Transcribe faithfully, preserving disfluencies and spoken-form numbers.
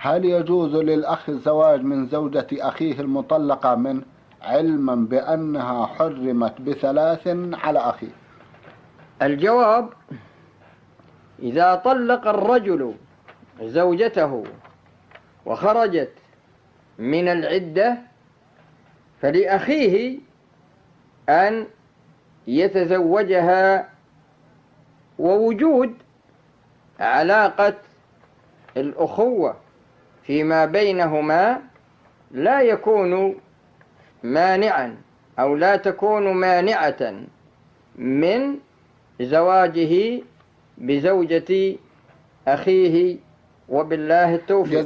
هل يجوز للأخ الزواج من زوجة أخيه المطلقة منه علما بأنها حرمت بثلاث على أخيه؟ الجواب: إذا طلق الرجل زوجته وخرجت من العدة فلأخيه أن يتزوجها، ووجود علاقة الأخوة فيما بينهما لا يكون مانعا أو لا تكون مانعة من زواجه بزوجة أخيه، وبالله التوفيق.